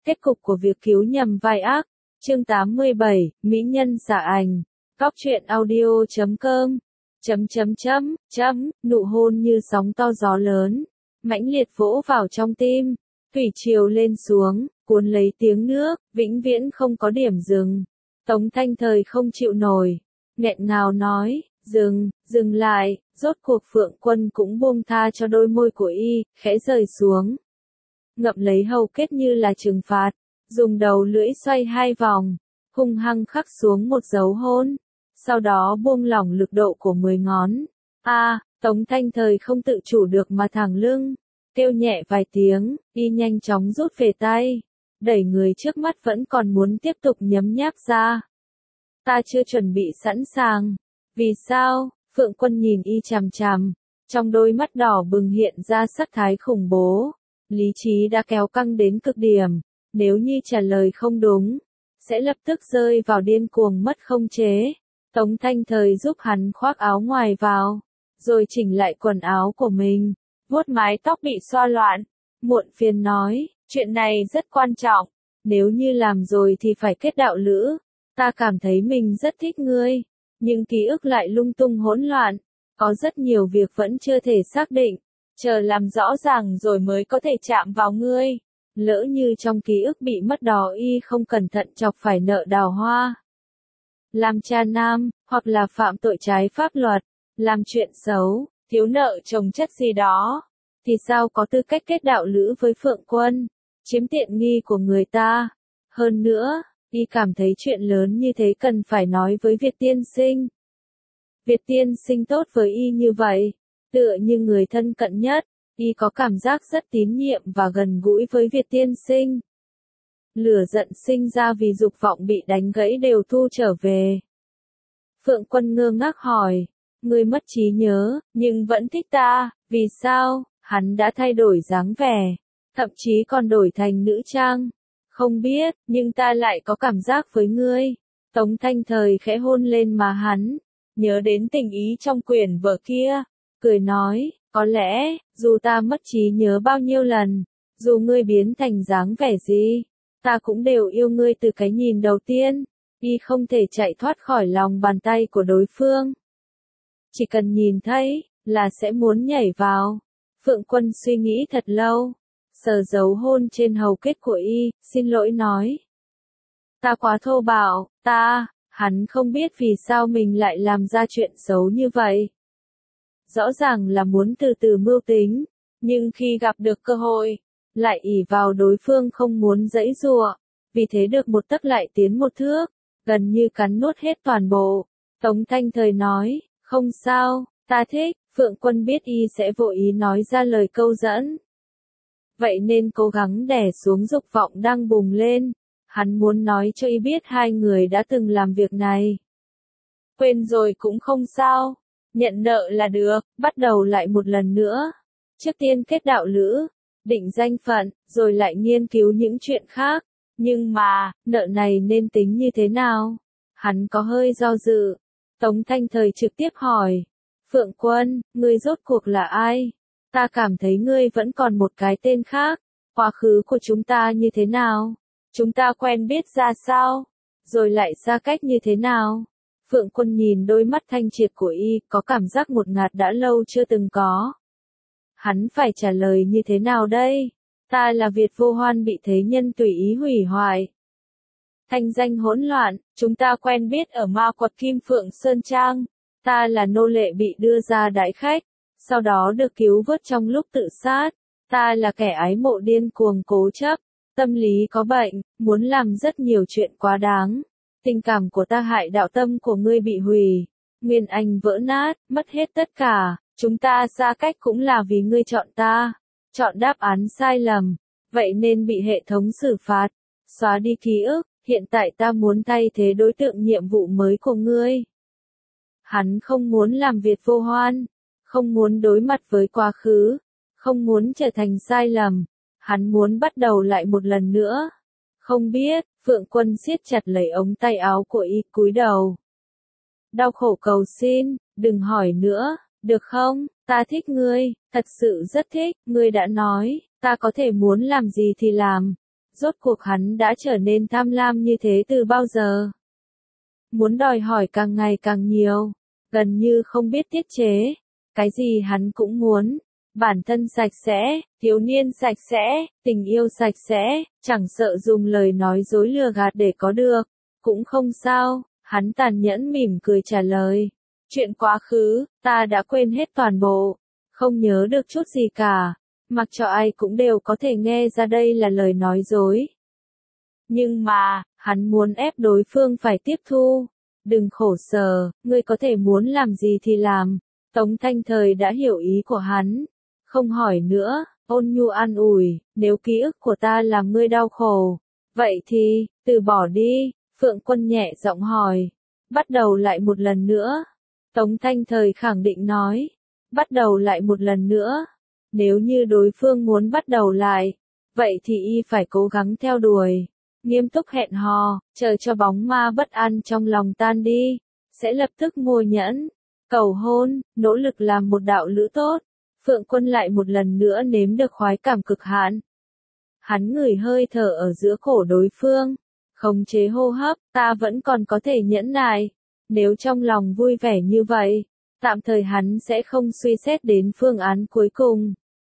Kết cục của việc cứu nhầm vai ác. Chương 87, Mỹ nhân xả ảnh. Góc truyện audio.com. Nụ hôn như sóng to gió lớn, mãnh liệt vỗ vào trong tim, thủy triều lên xuống, cuốn lấy tiếng nước, vĩnh viễn không có điểm dừng. Tống Thanh Thời không chịu nổi, nghẹn ngào nói, dừng lại, rốt cuộc Phượng Quân cũng buông tha cho đôi môi của y, khẽ rời xuống. Ngậm lấy hầu kết như là trừng phạt, dùng đầu lưỡi xoay hai vòng, hung hăng khắc xuống một dấu hôn, sau đó buông lỏng lực độ của 10 ngón. Tống Thanh Thời không tự chủ được mà thẳng lưng, kêu nhẹ vài tiếng, y nhanh chóng rút về tay, đẩy người trước mắt vẫn còn muốn tiếp tục nhấm nháp ra. Ta chưa chuẩn bị sẵn sàng. Vì sao? Phượng Quân nhìn y chằm chằm, trong đôi mắt đỏ bừng hiện ra sắc thái khủng bố. Lý trí đã kéo căng đến cực điểm, nếu như trả lời không đúng, sẽ lập tức rơi vào điên cuồng mất khống chế. Tống Thanh Thời giúp hắn khoác áo ngoài vào, rồi chỉnh lại quần áo của mình, vuốt mái tóc bị xoa loạn, muộn phiền nói, chuyện này rất quan trọng, nếu như làm rồi thì phải kết đạo lữ. Ta cảm thấy mình rất thích ngươi, nhưng ký ức lại lung tung hỗn loạn, có rất nhiều việc vẫn chưa thể xác định, chờ làm rõ ràng rồi mới có thể chạm vào ngươi. Lỡ như trong ký ức bị mất đó y không cẩn thận chọc phải nợ đào hoa, làm cha nam, hoặc là phạm tội trái pháp luật, làm chuyện xấu, thiếu nợ chồng chất gì đó, thì sao có tư cách kết đạo lữ với Phượng Quân, chiếm tiện nghi của người ta. Hơn nữa, y cảm thấy chuyện lớn như thế cần phải nói với Việt tiên sinh. Việt tiên sinh tốt với y như vậy, tựa như người thân cận nhất, y có cảm giác rất tín nhiệm và gần gũi với Việt tiên sinh. Lửa giận sinh ra vì dục vọng bị đánh gãy đều thu trở về. Phượng Quân ngơ ngác hỏi, ngươi mất trí nhớ, nhưng vẫn thích ta, vì sao? Hắn đã thay đổi dáng vẻ, thậm chí còn đổi thành nữ trang. Không biết, nhưng ta lại có cảm giác với ngươi. Tống Thanh Thời khẽ hôn lên má hắn, nhớ đến tình ý trong quyển vở kia, cười nói, có lẽ, dù ta mất trí nhớ bao nhiêu lần, dù ngươi biến thành dáng vẻ gì, ta cũng đều yêu ngươi từ cái nhìn đầu tiên. Y không thể chạy thoát khỏi lòng bàn tay của đối phương. Chỉ cần nhìn thấy, là sẽ muốn nhảy vào. Phượng Quân suy nghĩ thật lâu, sờ dấu hôn trên hầu kết của y, xin lỗi nói. Ta quá thô bạo, hắn không biết vì sao mình lại làm ra chuyện xấu như vậy. Rõ ràng là muốn từ từ mưu tính, nhưng khi gặp được cơ hội, lại ỷ vào đối phương không muốn giãy giụa, vì thế được một tấc lại tiến một thước, gần như cắn nuốt hết toàn bộ. Tống Thanh Thời nói, không sao, ta thích. Phượng Quân biết y sẽ vô ý nói ra lời câu dẫn, vậy nên cố gắng đè xuống dục vọng đang bùng lên. Hắn muốn nói cho y biết hai người đã từng làm việc này. Quên rồi cũng không sao, nhận nợ là được, bắt đầu lại một lần nữa. Trước tiên kết đạo lữ, định danh phận, rồi lại nghiên cứu những chuyện khác. Nhưng mà, nợ này nên tính như thế nào? Hắn có hơi do dự. Tống Thanh Thời trực tiếp hỏi, Phượng Quân, ngươi rốt cuộc là ai? Ta cảm thấy ngươi vẫn còn một cái tên khác. Quá khứ của chúng ta như thế nào? Chúng ta quen biết ra sao? Rồi lại xa cách như thế nào? Phượng Quân nhìn đôi mắt thanh triệt của y, có cảm giác ngột ngạt đã lâu chưa từng có. Hắn phải trả lời như thế nào đây? Ta là Việt Vô Hoan bị thế nhân tùy ý hủy hoại. Thanh danh hỗn loạn, chúng ta quen biết ở ma quật Kim Phượng Sơn Trang. Ta là nô lệ bị đưa ra đãi khách, sau đó được cứu vớt trong lúc tự sát. Ta là kẻ ái mộ điên cuồng cố chấp, tâm lý có bệnh, muốn làm rất nhiều chuyện quá đáng. Tình cảm của ta hại đạo tâm của ngươi bị hủy, nguyên anh vỡ nát, mất hết tất cả. Chúng ta xa cách cũng là vì ngươi chọn ta, chọn đáp án sai lầm, vậy nên bị hệ thống xử phạt, xóa đi ký ức. Hiện tại ta muốn thay thế đối tượng nhiệm vụ mới của ngươi. Hắn không muốn làm Việt Vô Hoan, không muốn đối mặt với quá khứ, không muốn trở thành sai lầm, hắn muốn bắt đầu lại một lần nữa. Không biết, Phượng Quân siết chặt lấy ống tay áo của y, cúi đầu. Đau khổ cầu xin, đừng hỏi nữa, được không? Ta thích ngươi, thật sự rất thích, ngươi đã nói, ta có thể muốn làm gì thì làm. Rốt cuộc hắn đã trở nên tham lam như thế từ bao giờ? Muốn đòi hỏi càng ngày càng nhiều, gần như không biết tiết chế. Cái gì hắn cũng muốn. Bản thân sạch sẽ, thiếu niên sạch sẽ, tình yêu sạch sẽ, chẳng sợ dùng lời nói dối lừa gạt để có được. Cũng không sao, hắn tàn nhẫn mỉm cười trả lời. Chuyện quá khứ, ta đã quên hết toàn bộ. Không nhớ được chút gì cả. Mặc cho ai cũng đều có thể nghe ra đây là lời nói dối. Nhưng mà, hắn muốn ép đối phương phải tiếp thu. Đừng khổ sở, ngươi có thể muốn làm gì thì làm. Tống Thanh Thời đã hiểu ý của hắn. Không hỏi nữa, ôn nhu an ủi, nếu ký ức của ta làm ngươi đau khổ. Vậy thì, từ bỏ đi, Phượng Quân nhẹ giọng hỏi. Bắt đầu lại một lần nữa. Tống Thanh Thời khẳng định nói. Bắt đầu lại một lần nữa. Nếu như đối phương muốn bắt đầu lại, vậy thì y phải cố gắng theo đuổi. Nghiêm túc hẹn hò, chờ cho bóng ma bất an trong lòng tan đi, sẽ lập tức ngồi nhẫn, cầu hôn, nỗ lực làm một đạo lữ tốt. Phượng Quân lại một lần nữa nếm được khoái cảm cực hạn. Hắn ngửi hơi thở ở giữa cổ đối phương, khống chế hô hấp, ta vẫn còn có thể nhẫn nại. Nếu trong lòng vui vẻ như vậy, tạm thời hắn sẽ không suy xét đến phương án cuối cùng.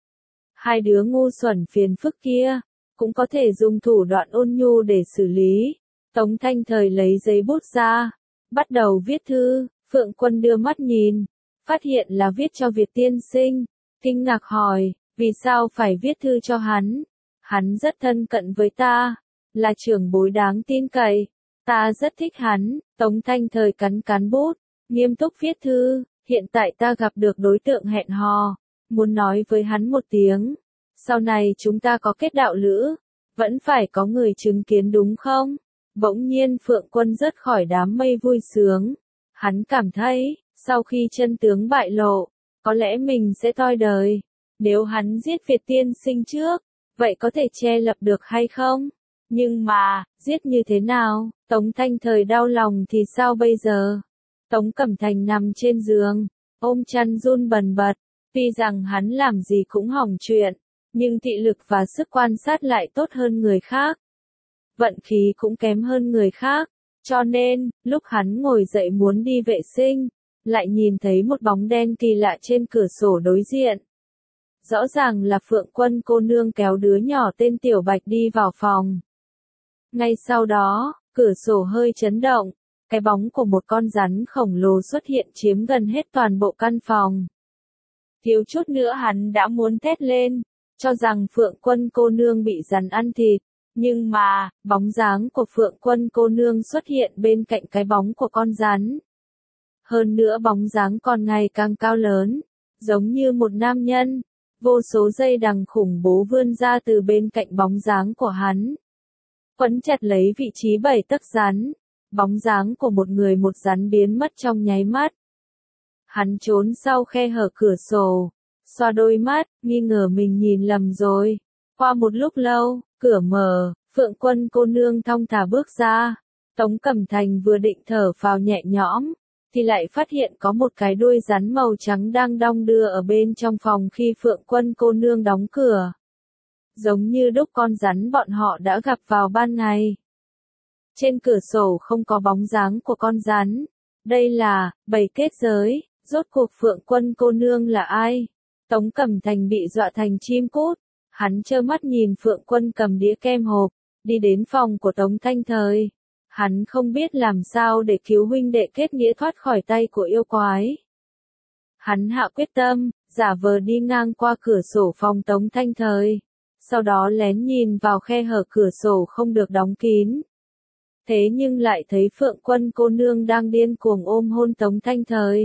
Hai đứa ngu xuẩn phiền phức kia, cũng có thể dùng thủ đoạn ôn nhu để xử lý. Tống Thanh Thời lấy giấy bút ra, bắt đầu viết thư. Phượng Quân đưa mắt nhìn, phát hiện là viết cho Việt tiên sinh. Kinh ngạc hỏi, vì sao phải viết thư cho hắn? Hắn rất thân cận với ta, là trưởng bối đáng tin cậy. Ta rất thích hắn. Tống Thanh Thời cắn cắn bút, nghiêm túc viết thư. Hiện tại ta gặp được đối tượng hẹn hò, muốn nói với hắn một tiếng. Sau này chúng ta có kết đạo lữ, vẫn phải có người chứng kiến đúng không? Bỗng nhiên Phượng Quân rớt khỏi đám mây vui sướng. Hắn cảm thấy, sau khi chân tướng bại lộ, có lẽ mình sẽ toi đời. Nếu hắn giết Việt tiên sinh trước, vậy có thể che lập được hay không? Nhưng mà, giết như thế nào? Tống Thanh Thời đau lòng thì sao bây giờ? Tống Cẩm Thành nằm trên giường, ôm chăn run bần bật. Tuy rằng hắn làm gì cũng hỏng chuyện, nhưng thị lực và sức quan sát lại tốt hơn người khác. Vận khí cũng kém hơn người khác. Cho nên, lúc hắn ngồi dậy muốn đi vệ sinh, lại nhìn thấy một bóng đen kỳ lạ trên cửa sổ đối diện. Rõ ràng là Phượng Quân cô nương kéo đứa nhỏ tên Tiểu Bạch đi vào phòng. Ngay sau đó, cửa sổ hơi chấn động, cái bóng của một con rắn khổng lồ xuất hiện chiếm gần hết toàn bộ căn phòng. Thiếu chút nữa hắn đã muốn thét lên, cho rằng Phượng Quân cô nương bị rắn ăn thịt. Nhưng mà, bóng dáng của Phượng Quân cô nương xuất hiện bên cạnh cái bóng của con rắn. Hơn nữa bóng dáng còn ngày càng cao lớn, giống như một nam nhân. Vô số dây đằng khủng bố vươn ra từ bên cạnh bóng dáng của hắn. Quấn chặt lấy vị trí 7 tấc rắn. Bóng dáng của một người một rắn biến mất trong nháy mắt. Hắn trốn sau khe hở cửa sổ, xoa đôi mắt, nghi ngờ mình nhìn lầm rồi. Qua một lúc lâu, cửa mở, Phượng Quân cô nương thong thả bước ra. Tống Cẩm Thành vừa định thở phào nhẹ nhõm, thì lại phát hiện có một cái đuôi rắn màu trắng đang đong đưa ở bên trong phòng khi Phượng Quân cô nương đóng cửa. Giống như đúc con rắn bọn họ đã gặp vào ban ngày. Trên cửa sổ không có bóng dáng của con rắn. Đây là, bầy kết giới. Rốt cuộc Phượng Quân cô nương là ai? Tống Cẩm Thành bị dọa thành chim cút. Hắn trơ mắt nhìn Phượng Quân cầm đĩa kem hộp, đi đến phòng của Tống Thanh Thời. Hắn không biết làm sao để cứu huynh đệ kết nghĩa thoát khỏi tay của yêu quái. Hắn hạ quyết tâm, giả vờ đi ngang qua cửa sổ phòng Tống Thanh Thời. Sau đó lén nhìn vào khe hở cửa sổ không được đóng kín. Thế nhưng lại thấy Phượng Quân cô nương đang điên cuồng ôm hôn Tống Thanh Thời.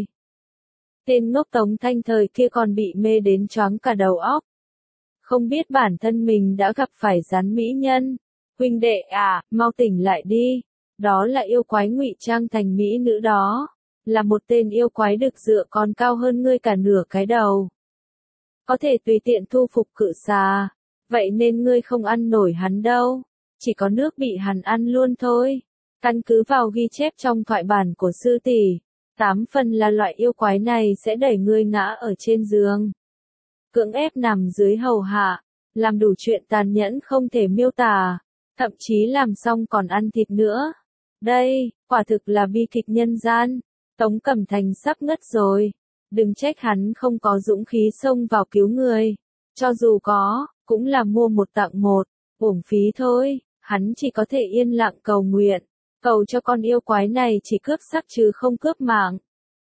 Tên ngốc Tống Thanh Thời kia còn bị mê đến choáng cả đầu óc. Không biết bản thân mình đã gặp phải rắn mỹ nhân. Huynh đệ à, mau tỉnh lại đi. Đó là yêu quái ngụy trang thành mỹ nữ đó. Là một tên yêu quái đực dựa còn cao hơn ngươi cả nửa cái đầu. Có thể tùy tiện thu phục cự xà. Vậy nên ngươi không ăn nổi hắn đâu. Chỉ có nước bị hắn ăn luôn thôi. Căn cứ vào ghi chép trong thoại bản của sư tỷ, 8 phần là loại yêu quái này sẽ đẩy ngươi ngã ở trên giường. Cưỡng ép nằm dưới hầu hạ, làm đủ chuyện tàn nhẫn không thể miêu tả. thậm chí làm xong còn ăn thịt nữa. Đây, quả thực là bi kịch nhân gian. Tống Cẩm Thành sắp ngất rồi. Đừng trách hắn không có dũng khí xông vào cứu người. Cho dù có, cũng là mua một tặng một, uổng phí thôi. Hắn chỉ có thể yên lặng cầu nguyện, cầu cho con yêu quái này chỉ cướp sắc chứ không cướp mạng.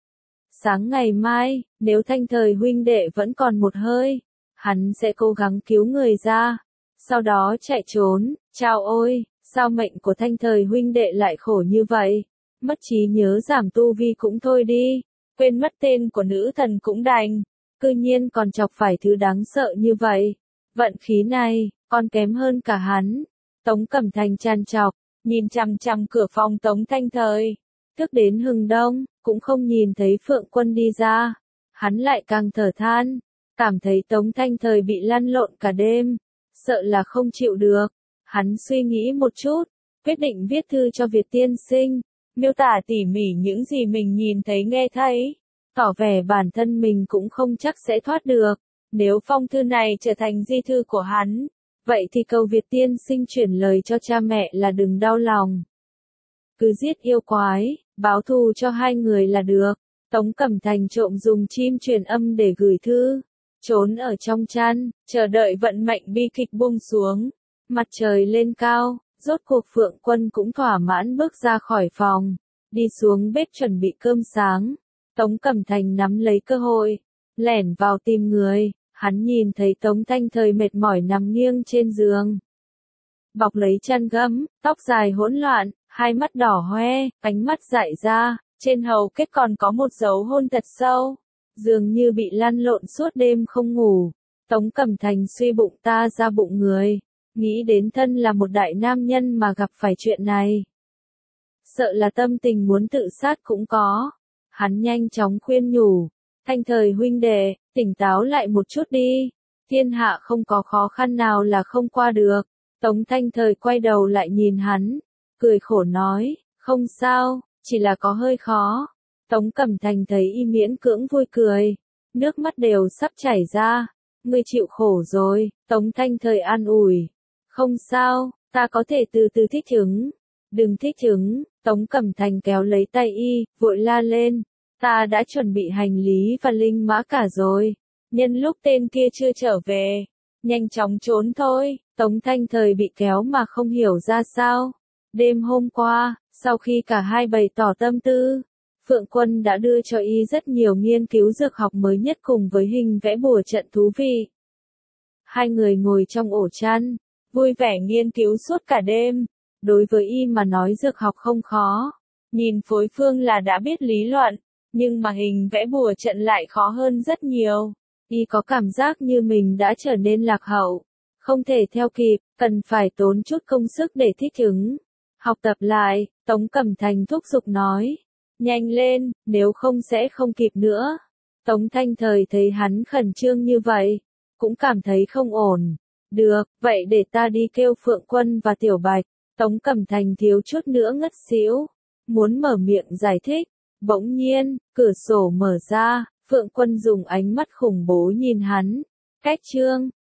Sáng ngày mai, nếu Thanh Thời huynh đệ vẫn còn một hơi, hắn sẽ cố gắng cứu người ra, sau đó chạy trốn. Chao ôi, sao mệnh của Thanh Thời huynh đệ lại khổ như vậy? Mất trí nhớ giảm tu vi cũng thôi đi, quên mất tên của nữ thần cũng đành, cư nhiên còn chọc phải thứ đáng sợ như vậy. Vận khí này, còn kém hơn cả hắn. Tống Cẩm Thành tràn trọc, nhìn chằm chằm cửa phòng Tống Thanh Thời. Thức đến hừng đông, cũng không nhìn thấy Phượng Quân đi ra. Hắn lại càng thở than, cảm thấy Tống Thanh Thời bị lăn lộn cả đêm, sợ là không chịu được. Hắn suy nghĩ một chút, quyết định viết thư cho Việt tiên sinh, miêu tả tỉ mỉ những gì mình nhìn thấy nghe thấy, tỏ vẻ bản thân mình cũng không chắc sẽ thoát được. Nếu phong thư này trở thành di thư của hắn, vậy thì cầu Việt tiên sinh chuyển lời cho cha mẹ là đừng đau lòng. Cứ giết yêu quái, báo thù cho hai người là được. Tống Cẩm Thành trộm dùng chim truyền âm để gửi thư, trốn ở trong chăn, chờ đợi vận mệnh bi kịch buông xuống. Mặt trời lên cao, rốt cuộc Phượng Quân cũng thỏa mãn bước ra khỏi phòng, đi xuống bếp chuẩn bị cơm sáng. Tống Cẩm Thành nắm lấy cơ hội, lẻn vào tìm người. Hắn nhìn thấy Tống Thanh Thời mệt mỏi nằm nghiêng trên giường, bọc lấy chăn gấm, tóc dài hỗn loạn, hai mắt đỏ hoe, ánh mắt dại ra, trên hầu kết còn có một dấu hôn thật sâu, dường như bị lăn lộn suốt đêm không ngủ. Tống Cẩm Thành suy bụng ta ra bụng người, nghĩ đến thân là một đại nam nhân mà gặp phải chuyện này, sợ là tâm tình muốn tự sát cũng có. Hắn nhanh chóng khuyên nhủ, Thanh Thời huynh đệ, tỉnh táo lại một chút đi, thiên hạ không có khó khăn nào là không qua được. Tống Thanh Thời quay đầu lại nhìn hắn, cười khổ nói, không sao, chỉ là có hơi khó. Tống Cẩm Thành thấy y miễn cưỡng vui cười, nước mắt đều sắp chảy ra. Ngươi chịu khổ rồi. Tống Thanh Thời an ủi, không sao, ta có thể từ từ thích ứng. Đừng thích ứng. Tống Cẩm Thành kéo lấy tay y, vội la lên, ta đã chuẩn bị hành lý và linh mã cả rồi, nhân lúc tên kia chưa trở về, nhanh chóng trốn thôi. Tống Thanh Thời bị kéo mà không hiểu ra sao. Đêm hôm qua, sau khi cả hai bày tỏ tâm tư, Phượng Quân đã đưa cho y rất nhiều nghiên cứu dược học mới nhất cùng với hình vẽ bùa trận thú vị. Hai người ngồi trong ổ chăn, vui vẻ nghiên cứu suốt cả đêm. Đối với y mà nói dược học không khó, nhìn phối phương là đã biết lý luận, nhưng mà hình vẽ bùa trận lại khó hơn rất nhiều. Y có cảm giác như mình đã trở nên lạc hậu, không thể theo kịp, cần phải tốn chút công sức để thích ứng. Học tập lại, Tống Cẩm Thành thúc giục nói, nhanh lên, nếu không sẽ không kịp nữa. Tống Thanh Thời thấy hắn khẩn trương như vậy, cũng cảm thấy không ổn. Được, vậy để ta đi kêu Phượng Quân và Tiểu Bạch. Tống Cẩm Thành thiếu chút nữa ngất xỉu, muốn mở miệng giải thích. Bỗng nhiên, cửa sổ mở ra, Phượng Quân dùng ánh mắt khủng bố nhìn hắn. Cách chương